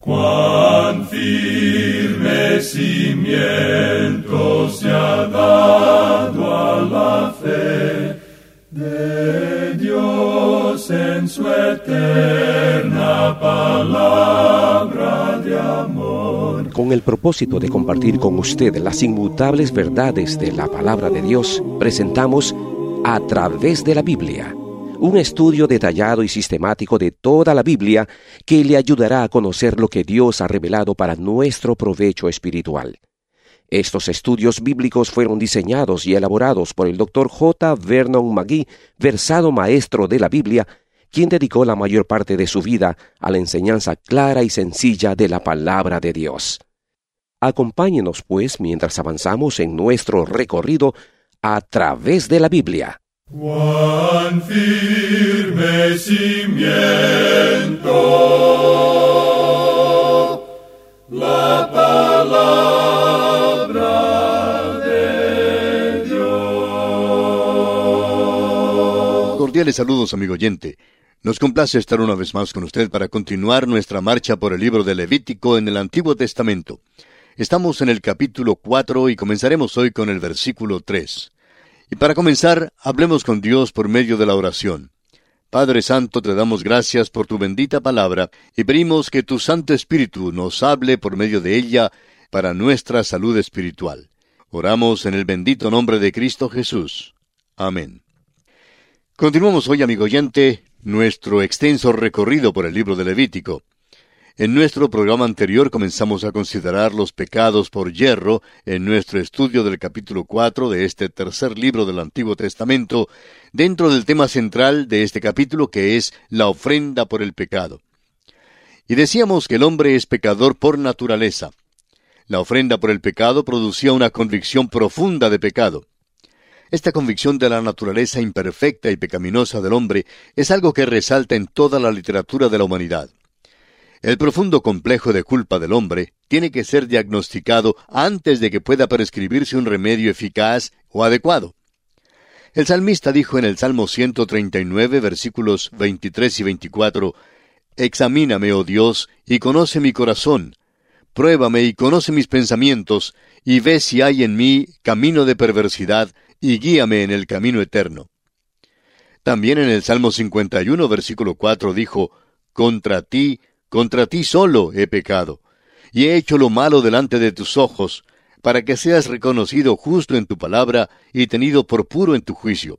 Cuán firme cimiento se ha dado a la fe de Dios en su eterna palabra de amor. Con el propósito de compartir con usted las inmutables verdades de la palabra de Dios, presentamos A Través de la Biblia, un estudio detallado y sistemático de toda la Biblia que le ayudará a conocer lo que Dios ha revelado para nuestro provecho espiritual. Estos estudios bíblicos fueron diseñados y elaborados por el Dr. J. Vernon McGee, versado maestro de la Biblia, quien dedicó la mayor parte de su vida a la enseñanza clara y sencilla de la palabra de Dios. Acompáñenos, pues, mientras avanzamos en nuestro recorrido a través de la Biblia. Cuán firme cimiento la palabra de Dios. Cordiales saludos, amigo oyente. Nos complace estar una vez más con usted para continuar nuestra marcha por el libro de Levítico en el Antiguo Testamento. Estamos en el capítulo 4 y comenzaremos hoy con el versículo 3. Y para comenzar, hablemos con Dios por medio de la oración. Padre Santo, te damos gracias por tu bendita palabra y pedimos que tu Santo Espíritu nos hable por medio de ella para nuestra salud espiritual. Oramos en el bendito nombre de Cristo Jesús. Amén. Continuamos hoy, amigo oyente, nuestro extenso recorrido por el libro de Levítico. En nuestro programa anterior comenzamos a considerar los pecados por yerro en nuestro estudio del capítulo 4 de este tercer libro del Antiguo Testamento, dentro del tema central de este capítulo que es la ofrenda por el pecado. Y decíamos que el hombre es pecador por naturaleza. La ofrenda por el pecado producía una convicción profunda de pecado. Esta convicción de la naturaleza imperfecta y pecaminosa del hombre es algo que resalta en toda la literatura de la humanidad. El profundo complejo de culpa del hombre tiene que ser diagnosticado antes de que pueda prescribirse un remedio eficaz o adecuado. El salmista dijo en el Salmo 139, versículos 23 y 24, «Examíname, oh Dios, y conoce mi corazón. Pruébame y conoce mis pensamientos, y ve si hay en mí camino de perversidad, y guíame en el camino eterno». También en el Salmo 51, versículo 4 dijo, «Contra ti solo he pecado, y he hecho lo malo delante de tus ojos, para que seas reconocido justo en tu palabra y tenido por puro en tu juicio».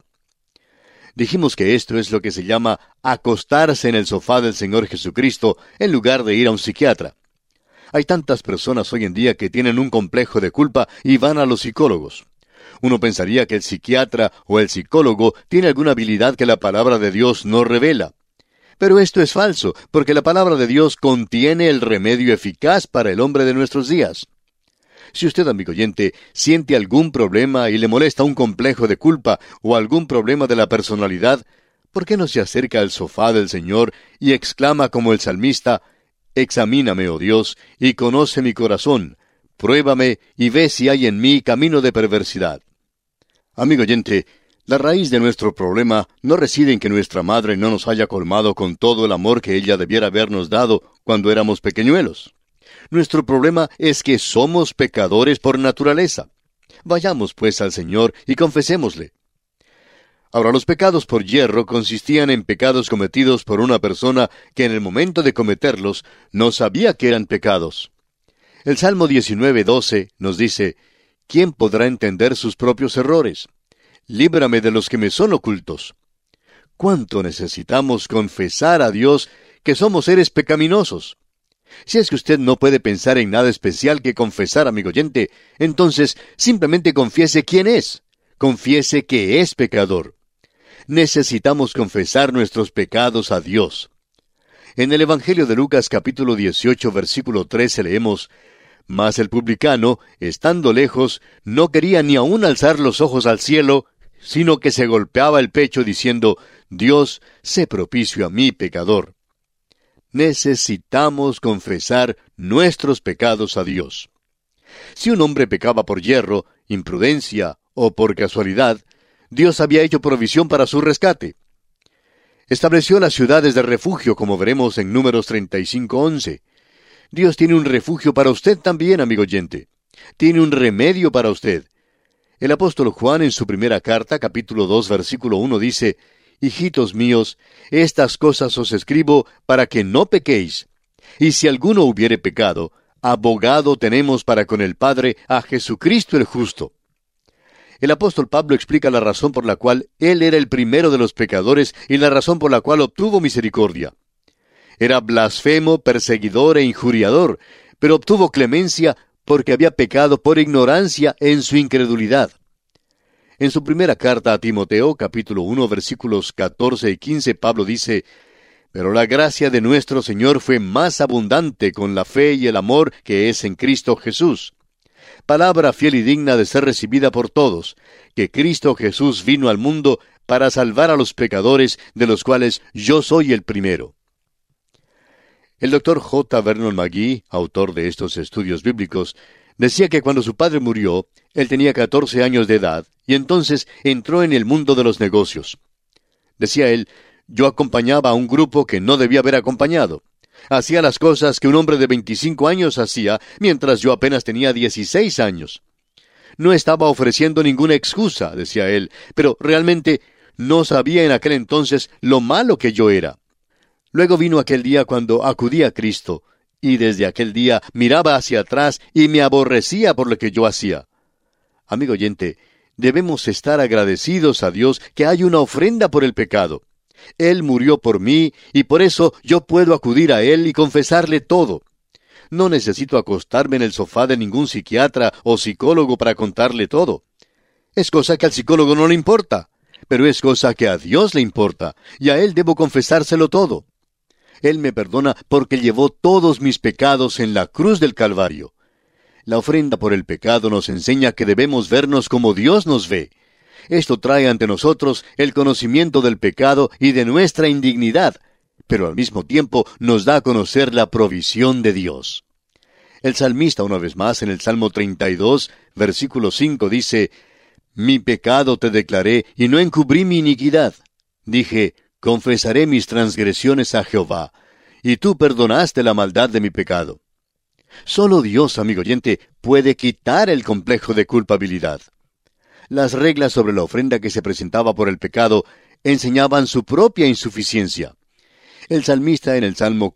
Dijimos que esto es lo que se llama acostarse en el sofá del Señor Jesucristo en lugar de ir a un psiquiatra. Hay tantas personas hoy en día que tienen un complejo de culpa y van a los psicólogos. Uno pensaría que el psiquiatra o el psicólogo tiene alguna habilidad que la palabra de Dios no revela. Pero esto es falso, porque la palabra de Dios contiene el remedio eficaz para el hombre de nuestros días. Si usted, amigo oyente, siente algún problema y le molesta un complejo de culpa o algún problema de la personalidad, ¿por qué no se acerca al sofá del Señor y exclama como el salmista, «Examíname, oh Dios, y conoce mi corazón, pruébame y ve si hay en mí camino de perversidad»? Amigo oyente, la raíz de nuestro problema no reside en que nuestra madre no nos haya colmado con todo el amor que ella debiera habernos dado cuando éramos pequeñuelos. Nuestro problema es que somos pecadores por naturaleza. Vayamos pues al Señor y confesémosle. Ahora, los pecados por yerro consistían en pecados cometidos por una persona que en el momento de cometerlos no sabía que eran pecados. El Salmo 19:12 nos dice, «¿Quién podrá entender sus propios errores? Líbrame de los que me son ocultos». ¿Cuánto necesitamos confesar a Dios que somos seres pecaminosos? Si es que usted no puede pensar en nada especial que confesar, amigo oyente, entonces simplemente confiese quién es. Confiese que es pecador. Necesitamos confesar nuestros pecados a Dios. En el Evangelio de Lucas capítulo 18, versículo 13 leemos, «Mas el publicano, estando lejos, no quería ni aun alzar los ojos al cielo, sino que se golpeaba el pecho diciendo, Dios, sé propicio a mí, pecador». Necesitamos confesar nuestros pecados a Dios. Si un hombre pecaba por yerro, imprudencia o por casualidad, Dios había hecho provisión para su rescate. Estableció las ciudades de refugio, como veremos en Números 35:11. Dios tiene un refugio para usted también, amigo oyente. Tiene un remedio para usted. El apóstol Juan en su primera carta, capítulo 2, versículo 1, dice: Hijitos míos, estas cosas os escribo para que no pequéis. Y si alguno hubiere pecado, abogado tenemos para con el Padre a Jesucristo el justo. El apóstol Pablo explica la razón por la cual él era el primero de los pecadores y la razón por la cual obtuvo misericordia. Era blasfemo, perseguidor e injuriador, pero obtuvo clemencia porque había pecado por ignorancia en su incredulidad. En su primera carta a Timoteo, capítulo 1, versículos 14 y 15, Pablo dice: Pero la gracia de nuestro Señor fue más abundante con la fe y el amor que es en Cristo Jesús. Palabra fiel y digna de ser recibida por todos, que Cristo Jesús vino al mundo para salvar a los pecadores, de los cuales yo soy el primero. El doctor J. Vernon McGee, autor de estos estudios bíblicos, decía que cuando su padre murió, él tenía 14 años de edad, y entonces entró en el mundo de los negocios. Decía él: yo acompañaba a un grupo que no debía haber acompañado. Hacía las cosas que un hombre de 25 años hacía, mientras yo apenas tenía 16 años. No estaba ofreciendo ninguna excusa, decía él, pero realmente no sabía en aquel entonces lo malo que yo era. Luego vino aquel día cuando acudí a Cristo, y desde aquel día miraba hacia atrás y me aborrecía por lo que yo hacía. Amigo oyente, debemos estar agradecidos a Dios que hay una ofrenda por el pecado. Él murió por mí, y por eso yo puedo acudir a Él y confesarle todo. No necesito acostarme en el sofá de ningún psiquiatra o psicólogo para contarle todo. Es cosa que al psicólogo no le importa, pero es cosa que a Dios le importa, y a Él debo confesárselo todo. Él me perdona porque llevó todos mis pecados en la cruz del Calvario. La ofrenda por el pecado nos enseña que debemos vernos como Dios nos ve. Esto trae ante nosotros el conocimiento del pecado y de nuestra indignidad, pero al mismo tiempo nos da a conocer la provisión de Dios. El salmista, una vez más, en el Salmo 32, versículo 5, dice: Mi pecado te declaré, y no encubrí mi iniquidad. Dije: confesaré mis transgresiones a Jehová, y tú perdonaste la maldad de mi pecado. Solo Dios, amigo oyente, puede quitar el complejo de culpabilidad. Las reglas sobre la ofrenda que se presentaba por el pecado enseñaban su propia insuficiencia. El salmista en el Salmo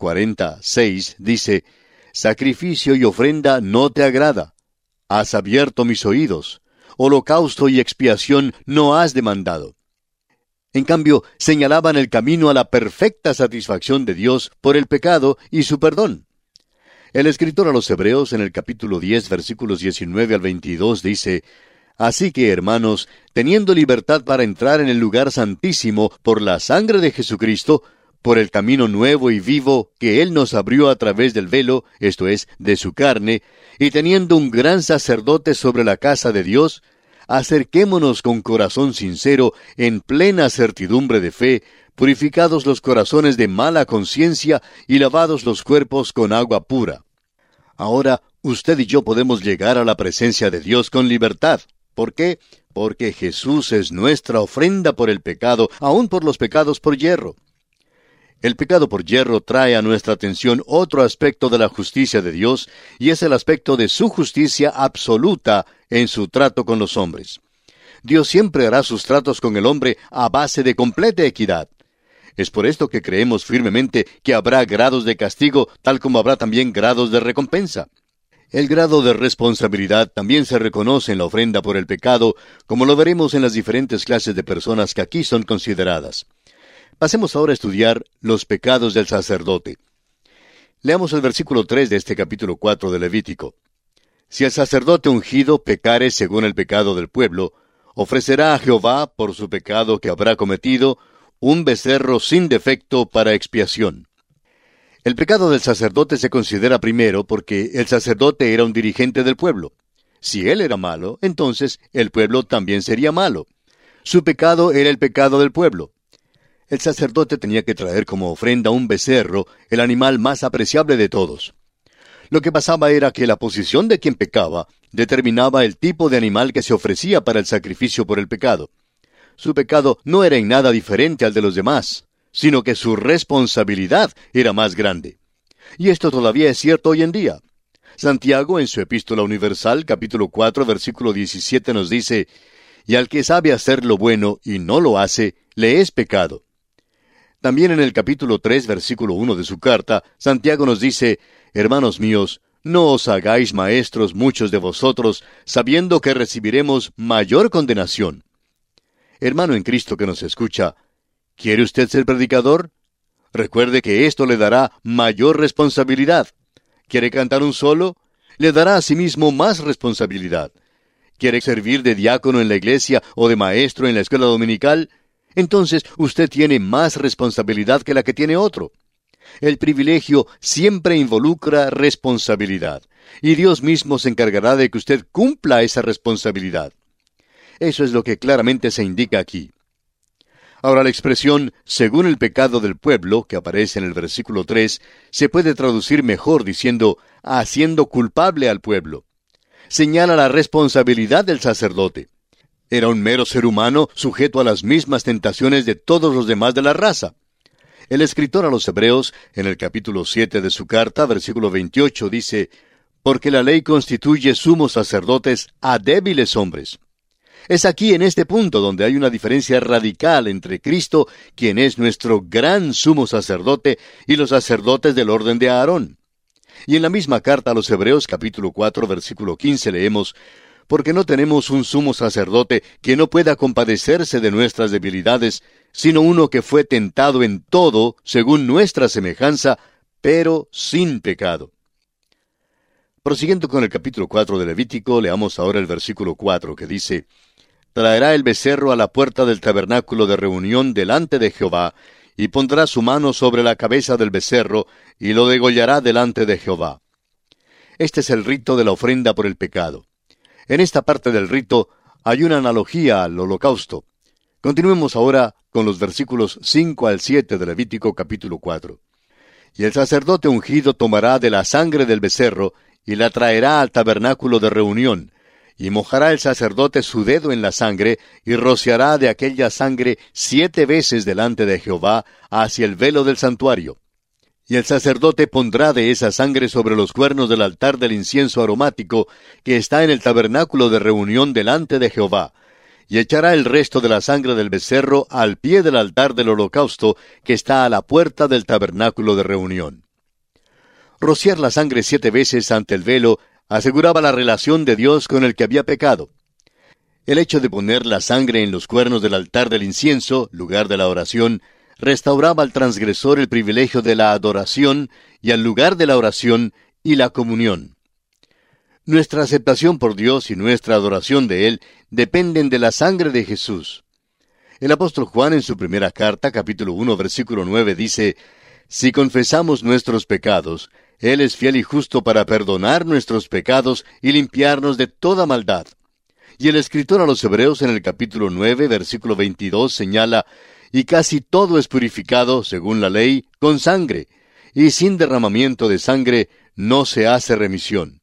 46 dice: Sacrificio y ofrenda no te agrada. Has abierto mis oídos. Holocausto y expiación no has demandado. En cambio, señalaban el camino a la perfecta satisfacción de Dios por el pecado y su perdón. El escritor a los Hebreos en el capítulo 10, versículos 19 al 22 dice: Así que, hermanos, teniendo libertad para entrar en el lugar santísimo por la sangre de Jesucristo, por el camino nuevo y vivo que Él nos abrió a través del velo, esto es, de su carne, y teniendo un gran sacerdote sobre la casa de Dios, acerquémonos con corazón sincero, en plena certidumbre de fe, purificados los corazones de mala conciencia y lavados los cuerpos con agua pura. Ahora, usted y yo podemos llegar a la presencia de Dios con libertad. ¿Por qué? Porque Jesús es nuestra ofrenda por el pecado, aun por los pecados por yerro. El pecado por yerro trae a nuestra atención otro aspecto de la justicia de Dios, y es el aspecto de su justicia absoluta en su trato con los hombres. Dios siempre hará sus tratos con el hombre a base de completa equidad. Es por esto que creemos firmemente que habrá grados de castigo, tal como habrá también grados de recompensa. El grado de responsabilidad también se reconoce en la ofrenda por el pecado, como lo veremos en las diferentes clases de personas que aquí son consideradas. Pasemos ahora a estudiar los pecados del sacerdote. Leamos el versículo 3 de este capítulo 4 de Levítico. Si el sacerdote ungido pecare según el pecado del pueblo, ofrecerá a Jehová, por su pecado que habrá cometido, un becerro sin defecto para expiación. El pecado del sacerdote se considera primero porque el sacerdote era un dirigente del pueblo. Si él era malo, entonces el pueblo también sería malo. Su pecado era el pecado del pueblo. El sacerdote tenía que traer como ofrenda un becerro, el animal más apreciable de todos. Lo que pasaba era que la posición de quien pecaba determinaba el tipo de animal que se ofrecía para el sacrificio por el pecado. Su pecado no era en nada diferente al de los demás, sino que su responsabilidad era más grande. Y esto todavía es cierto hoy en día. Santiago, en su Epístola Universal, capítulo 4, versículo 17, nos dice, «Y al que sabe hacer lo bueno y no lo hace, le es pecado». También en el capítulo 3, versículo 1 de su carta, Santiago nos dice, «Hermanos míos, no os hagáis maestros muchos de vosotros, sabiendo que recibiremos mayor condenación». Hermano en Cristo que nos escucha, ¿quiere usted ser predicador? Recuerde que esto le dará mayor responsabilidad. ¿Quiere cantar un solo? Le dará a sí mismo más responsabilidad. ¿Quiere servir de diácono en la iglesia o de maestro en la escuela dominical? Entonces usted tiene más responsabilidad que la que tiene otro. El privilegio siempre involucra responsabilidad, y Dios mismo se encargará de que usted cumpla esa responsabilidad. Eso es lo que claramente se indica aquí. Ahora, la expresión «según el pecado del pueblo», que aparece en el versículo 3, se puede traducir mejor diciendo «haciendo culpable al pueblo». Señala la responsabilidad del sacerdote. Era un mero ser humano sujeto a las mismas tentaciones de todos los demás de la raza. El escritor a los Hebreos, en el capítulo 7 de su carta, versículo 28, dice, «Porque la ley constituye sumos sacerdotes a débiles hombres». Es aquí en este punto donde hay una diferencia radical entre Cristo, quien es nuestro gran sumo sacerdote, y los sacerdotes del orden de Aarón. Y en la misma carta a los Hebreos, capítulo 4, versículo 15, leemos, «Porque no tenemos un sumo sacerdote que no pueda compadecerse de nuestras debilidades, sino uno que fue tentado en todo, según nuestra semejanza, pero sin pecado». Prosiguiendo con el capítulo 4 de Levítico, leamos ahora el versículo 4, que dice, «Traerá el becerro a la puerta del tabernáculo de reunión delante de Jehová, y pondrá su mano sobre la cabeza del becerro, y lo degollará delante de Jehová». Este es el rito de la ofrenda por el pecado. En esta parte del rito hay una analogía al holocausto. Continuemos ahora con los versículos 5 al 7 de Levítico capítulo 4. «Y el sacerdote ungido tomará de la sangre del becerro, y la traerá al tabernáculo de reunión, y mojará el sacerdote su dedo en la sangre, y rociará de aquella sangre 7 veces delante de Jehová hacia el velo del santuario. Y el sacerdote pondrá de esa sangre sobre los cuernos del altar del incienso aromático, que está en el tabernáculo de reunión delante de Jehová, y echará el resto de la sangre del becerro al pie del altar del holocausto, que está a la puerta del tabernáculo de reunión». Rociar la sangre 7 veces ante el velo aseguraba la relación de Dios con el que había pecado. El hecho de poner la sangre en los cuernos del altar del incienso, lugar de la oración, restauraba al transgresor el privilegio de la adoración y al lugar de la oración y la comunión. Nuestra aceptación por Dios y nuestra adoración de Él dependen de la sangre de Jesús. El apóstol Juan en su primera carta, capítulo 1, versículo 9, dice, «Si confesamos nuestros pecados, Él es fiel y justo para perdonar nuestros pecados y limpiarnos de toda maldad». Y el escritor a los Hebreos en el capítulo 9, versículo 22 señala, «Y casi todo es purificado, según la ley, con sangre, y sin derramamiento de sangre no se hace remisión».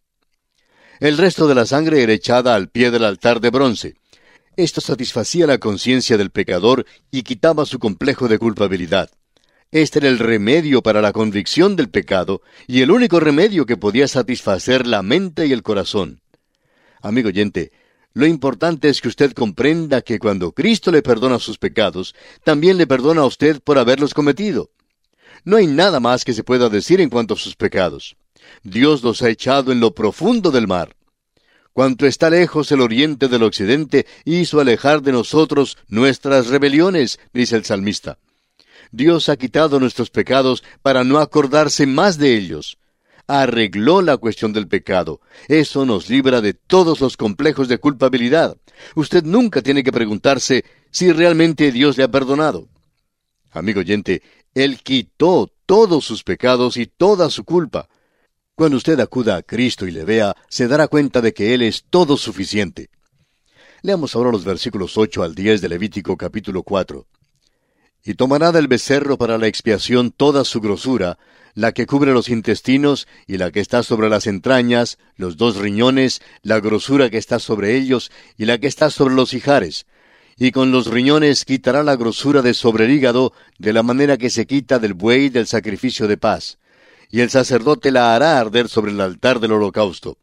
El resto de la sangre era echada al pie del altar de bronce. Esto satisfacía la conciencia del pecador y quitaba su complejo de culpabilidad. Este era el remedio para la convicción del pecado, y el único remedio que podía satisfacer la mente y el corazón. Amigo oyente, lo importante es que usted comprenda que cuando Cristo le perdona sus pecados, también le perdona a usted por haberlos cometido. No hay nada más que se pueda decir en cuanto a sus pecados. Dios los ha echado en lo profundo del mar. Cuanto está lejos el oriente del occidente, hizo alejar de nosotros nuestras rebeliones, dice el salmista. Dios ha quitado nuestros pecados para no acordarse más de ellos. Arregló la cuestión del pecado. Eso nos libra de todos los complejos de culpabilidad. Usted nunca tiene que preguntarse si realmente Dios le ha perdonado. Amigo oyente, Él quitó todos sus pecados y toda su culpa. Cuando usted acuda a Cristo y le vea, se dará cuenta de que Él es todo suficiente. Leamos ahora los versículos 8 al 10 de Levítico capítulo 4. «Y tomará del becerro para la expiación toda su grosura, la que cubre los intestinos, y la que está sobre las entrañas, los 2 riñones, la grosura que está sobre ellos, y la que está sobre los ijares. Y con los riñones quitará la grosura de sobre el hígado, de la manera que se quita del buey del sacrificio de paz. y el sacerdote la hará arder sobre el altar del holocausto.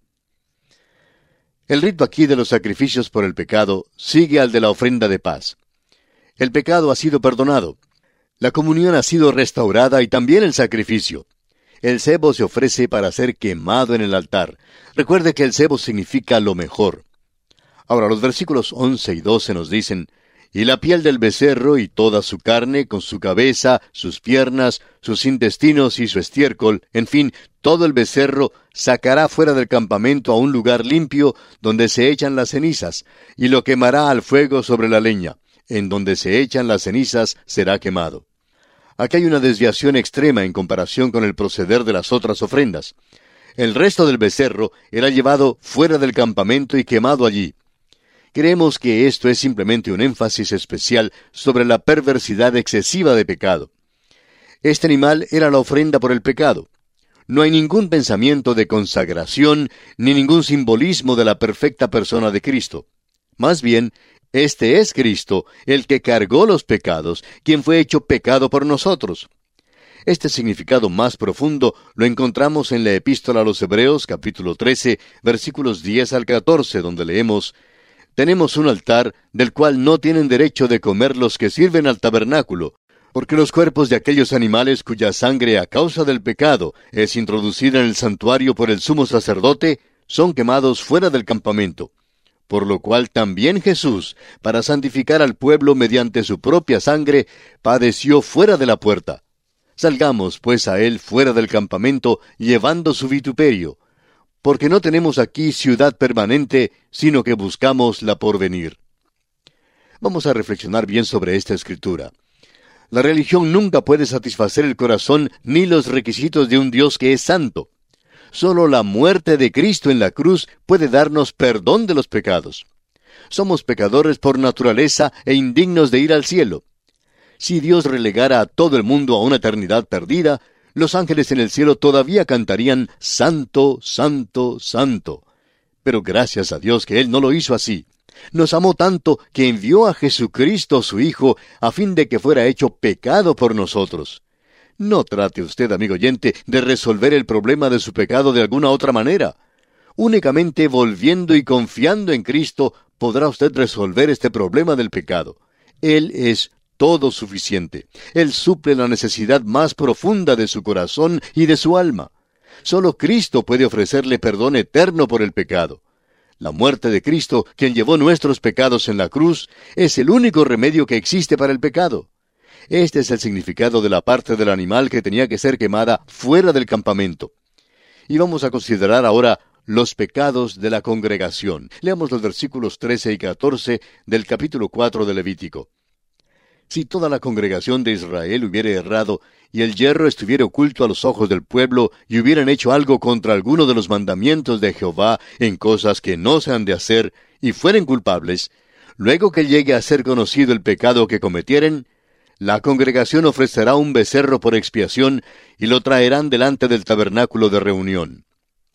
El rito aquí de los sacrificios por el pecado sigue al de la ofrenda de paz. El pecado ha sido perdonado. La comunión ha sido restaurada y también el sacrificio. El cebo se ofrece para ser quemado en el altar. Recuerde que el cebo significa lo mejor. Ahora, los versículos 11 y 12 nos dicen: y la piel del becerro y toda su carne, con su cabeza, sus piernas, sus intestinos y su estiércol, en fin, todo el becerro, sacará fuera del campamento a un lugar limpio, donde se echan las cenizas, y lo quemará al fuego sobre la leña. En donde se echan las cenizas será quemado. Aquí hay una desviación extrema en comparación con el proceder de las otras ofrendas. El resto del becerro era llevado fuera del campamento y quemado allí. Creemos que esto es simplemente un énfasis especial sobre la perversidad excesiva de pecado. Este animal era la ofrenda por el pecado. No hay ningún pensamiento de consagración ni ningún simbolismo de la perfecta persona de Cristo. Más bien, este es Cristo, el que cargó los pecados, quien fue hecho pecado por nosotros. Este significado más profundo lo encontramos en la Epístola a los Hebreos, capítulo 13, versículos 10 al 14, donde leemos: tenemos un altar del cual no tienen derecho de comer los que sirven al tabernáculo, porque los cuerpos de aquellos animales cuya sangre a causa del pecado es introducida en el santuario por el sumo sacerdote, son quemados fuera del campamento. Por lo cual también Jesús, para santificar al pueblo mediante su propia sangre, padeció fuera de la puerta. Salgamos pues a él fuera del campamento, llevando su vituperio, porque no tenemos aquí ciudad permanente, sino que buscamos la porvenir. Vamos a reflexionar bien sobre esta escritura. La religión nunca puede satisfacer el corazón ni los requisitos de un Dios que es santo. Solo la muerte de Cristo en la cruz puede darnos perdón de los pecados. Somos pecadores por naturaleza e indignos de ir al cielo. Si Dios relegara a todo el mundo a una eternidad perdida, los ángeles en el cielo todavía cantarían Santo, Santo, Santo. Pero gracias a Dios que Él no lo hizo así. Nos amó tanto que envió a Jesucristo su Hijo a fin de que fuera hecho pecado por nosotros. No trate usted, amigo oyente, de resolver el problema de su pecado de alguna otra manera. Únicamente volviendo y confiando en Cristo podrá usted resolver este problema del pecado. Él es todo suficiente. Él suple la necesidad más profunda de su corazón y de su alma. Solo Cristo puede ofrecerle perdón eterno por el pecado. La muerte de Cristo, quien llevó nuestros pecados en la cruz, es el único remedio que existe para el pecado. Este es el significado de la parte del animal que tenía que ser quemada fuera del campamento. Y vamos a considerar ahora los pecados de la congregación. Leamos los versículos 13 y 14 del capítulo 4 de Levítico. Si toda la congregación de Israel hubiera errado, y el yerro estuviera oculto a los ojos del pueblo, y hubieran hecho algo contra alguno de los mandamientos de Jehová en cosas que no se han de hacer, y fueren culpables, luego que llegue a ser conocido el pecado que cometieren, la congregación ofrecerá un becerro por expiación, y lo traerán delante del tabernáculo de reunión.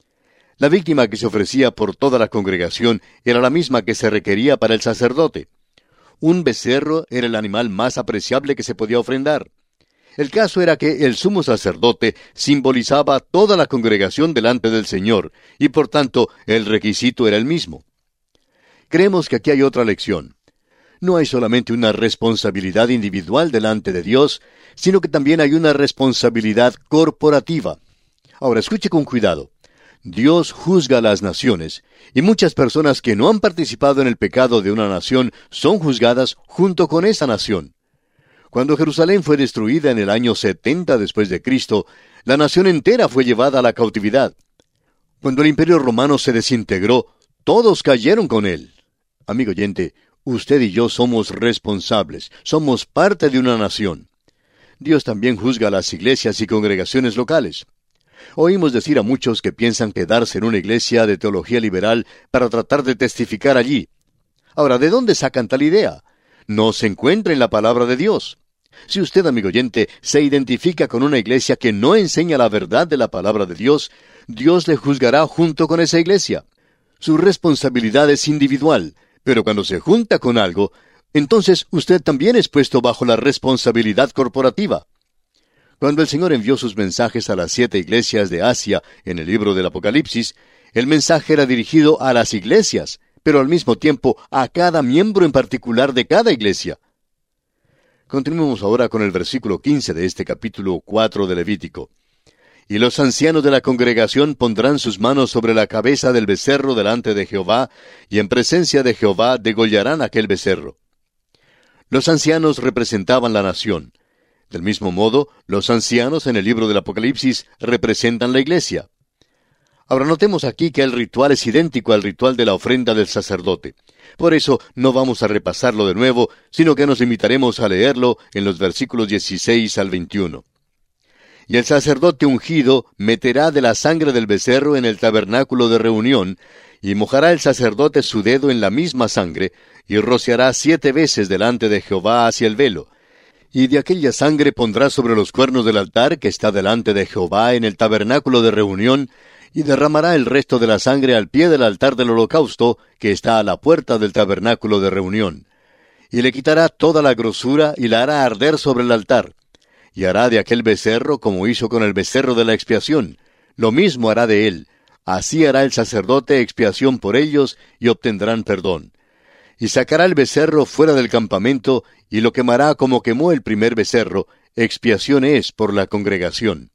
La víctima que se ofrecía por toda la congregación era la misma que se requería para el sacerdote. Un becerro era el animal más apreciable que se podía ofrendar. El caso era que el sumo sacerdote simbolizaba toda la congregación delante del Señor, y por tanto el requisito era el mismo. Creemos que aquí hay otra lección. No hay solamente una responsabilidad individual delante de Dios, sino que también hay una responsabilidad corporativa. Ahora, escuche con cuidado. Dios juzga a las naciones, y muchas personas que no han participado en el pecado de una nación son juzgadas junto con esa nación. Cuando Jerusalén fue destruida en el año 70 después de Cristo, la nación entera fue llevada a la cautividad. Cuando el Imperio Romano se desintegró, todos cayeron con él. Amigo oyente, usted y yo somos responsables, somos parte de una nación. Dios también juzga a las iglesias y congregaciones locales. Oímos decir a muchos que piensan quedarse en una iglesia de teología liberal para tratar de testificar allí. Ahora, ¿de dónde sacan tal idea? No se encuentra en la palabra de Dios. Si usted, amigo oyente, se identifica con una iglesia que no enseña la verdad de la palabra de Dios, Dios le juzgará junto con esa iglesia. Su responsabilidad es individual, pero cuando se junta con algo, entonces usted también es puesto bajo la responsabilidad corporativa. Cuando el Señor envió sus mensajes a las 7 iglesias de Asia en el libro del Apocalipsis, el mensaje era dirigido a las iglesias, pero al mismo tiempo a cada miembro en particular de cada iglesia. Continuemos ahora con el versículo 15 de este capítulo 4 de Levítico. Y los ancianos de la congregación pondrán sus manos sobre la cabeza del becerro delante de Jehová, y en presencia de Jehová degollarán aquel becerro. Los ancianos representaban la nación. Del mismo modo, los ancianos en el libro del Apocalipsis representan la iglesia. Ahora notemos aquí que el ritual es idéntico al ritual de la ofrenda del sacerdote. Por eso no vamos a repasarlo de nuevo, sino que nos limitaremos a leerlo en los versículos 16 al 21. Y el sacerdote ungido meterá de la sangre del becerro en el tabernáculo de reunión, y mojará el sacerdote su dedo en la misma sangre, y rociará 7 veces delante de Jehová hacia el velo. Y de aquella sangre pondrá sobre los cuernos del altar que está delante de Jehová en el tabernáculo de reunión, y derramará el resto de la sangre al pie del altar del holocausto, que está a la puerta del tabernáculo de reunión. Y le quitará toda la grosura y la hará arder sobre el altar. Y hará de aquel becerro como hizo con el becerro de la expiación. Lo mismo hará de él. Así hará el sacerdote expiación por ellos, y obtendrán perdón. Y sacará el becerro fuera del campamento, y lo quemará como quemó el primer becerro. Expiación es por la congregación.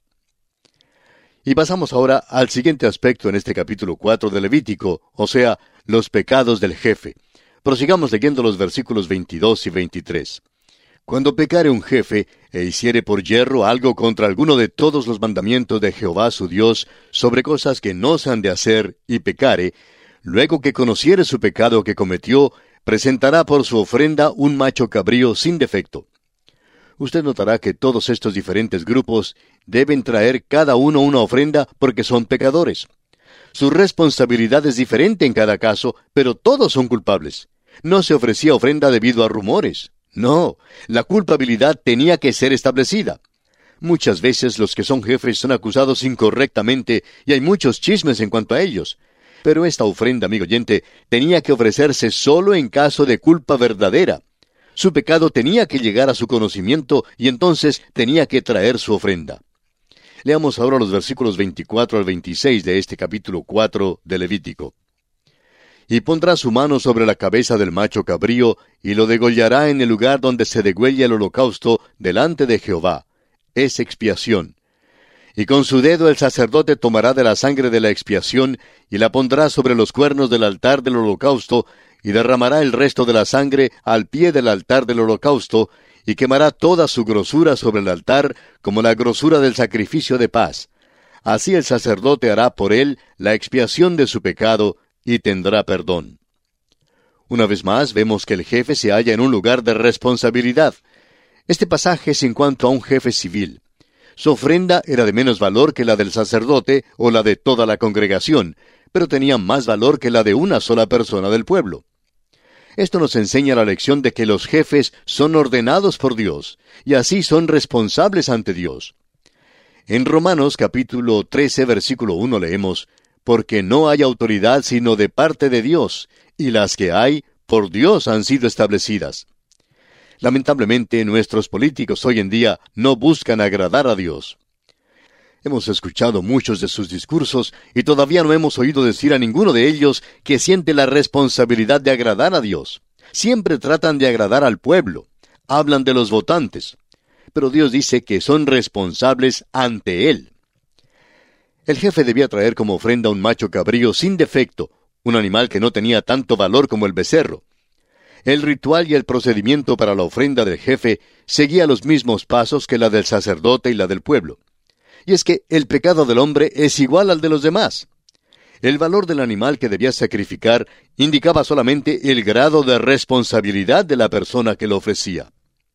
Y pasamos ahora al siguiente aspecto en este capítulo 4 de Levítico, o sea, los pecados del jefe. Prosigamos leyendo los versículos 22 y 23. Cuando pecare un jefe, e hiciere por yerro algo contra alguno de todos los mandamientos de Jehová su Dios, sobre cosas que no se han de hacer, y pecare, luego que conociere su pecado que cometió, presentará por su ofrenda un macho cabrío sin defecto. Usted notará que todos estos diferentes grupos deben traer cada uno una ofrenda porque son pecadores. Su responsabilidad es diferente en cada caso, pero todos son culpables. No se ofrecía ofrenda debido a rumores. No, la culpabilidad tenía que ser establecida. Muchas veces los que son jefes son acusados incorrectamente y hay muchos chismes en cuanto a ellos. Pero esta ofrenda, amigo oyente, tenía que ofrecerse solo en caso de culpa verdadera. Su pecado tenía que llegar a su conocimiento y entonces tenía que traer su ofrenda. Leamos ahora los versículos 24 al 26 de este capítulo 4 de Levítico. Y pondrá su mano sobre la cabeza del macho cabrío, y lo degollará en el lugar donde se degüella el holocausto delante de Jehová. Es expiación. Y con su dedo el sacerdote tomará de la sangre de la expiación, y la pondrá sobre los cuernos del altar del holocausto, y derramará el resto de la sangre al pie del altar del holocausto, y quemará toda su grosura sobre el altar, como la grosura del sacrificio de paz. Así el sacerdote hará por él la expiación de su pecado, y tendrá perdón. Una vez más, vemos que el jefe se halla en un lugar de responsabilidad. Este pasaje es en cuanto a un jefe civil. Su ofrenda era de menos valor que la del sacerdote o la de toda la congregación, pero tenía más valor que la de una sola persona del pueblo. Esto nos enseña la lección de que los jefes son ordenados por Dios, y así son responsables ante Dios. En Romanos capítulo 13, versículo 1 leemos, «Porque no hay autoridad sino de parte de Dios, y las que hay, por Dios han sido establecidas». Lamentablemente, nuestros políticos hoy en día no buscan agradar a Dios. Hemos escuchado muchos de sus discursos y todavía no hemos oído decir a ninguno de ellos que siente la responsabilidad de agradar a Dios. Siempre tratan de agradar al pueblo. Hablan de los votantes. Pero Dios dice que son responsables ante Él. El jefe debía traer como ofrenda un macho cabrío sin defecto, un animal que no tenía tanto valor como el becerro. El ritual y el procedimiento para la ofrenda del jefe seguía los mismos pasos que la del sacerdote y la del pueblo. Y es que el pecado del hombre es igual al de los demás. El valor del animal que debía sacrificar indicaba solamente el grado de responsabilidad de la persona que lo ofrecía.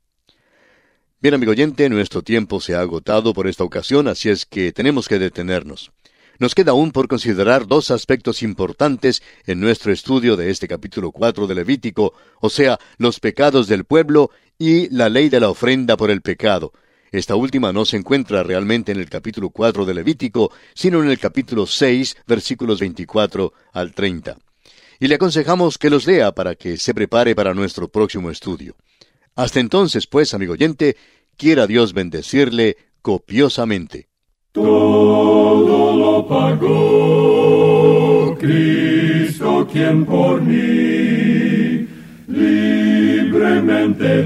Bien, amigo oyente, nuestro tiempo se ha agotado por esta ocasión, así es que tenemos que detenernos. Nos queda aún por considerar dos aspectos importantes en nuestro estudio de este capítulo 4 de Levítico, o sea, los pecados del pueblo y la ley de la ofrenda por el pecado. Esta última no se encuentra realmente en el capítulo 4 de Levítico, sino en el capítulo 6, versículos 24 al 30. Y le aconsejamos que los lea para que se prepare para nuestro próximo estudio. Hasta entonces, pues, amigo oyente, quiera Dios bendecirle copiosamente. Todo lo pagó Cristo, quien por mí libremente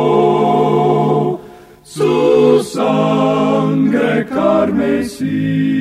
derramó su sangre carmesí.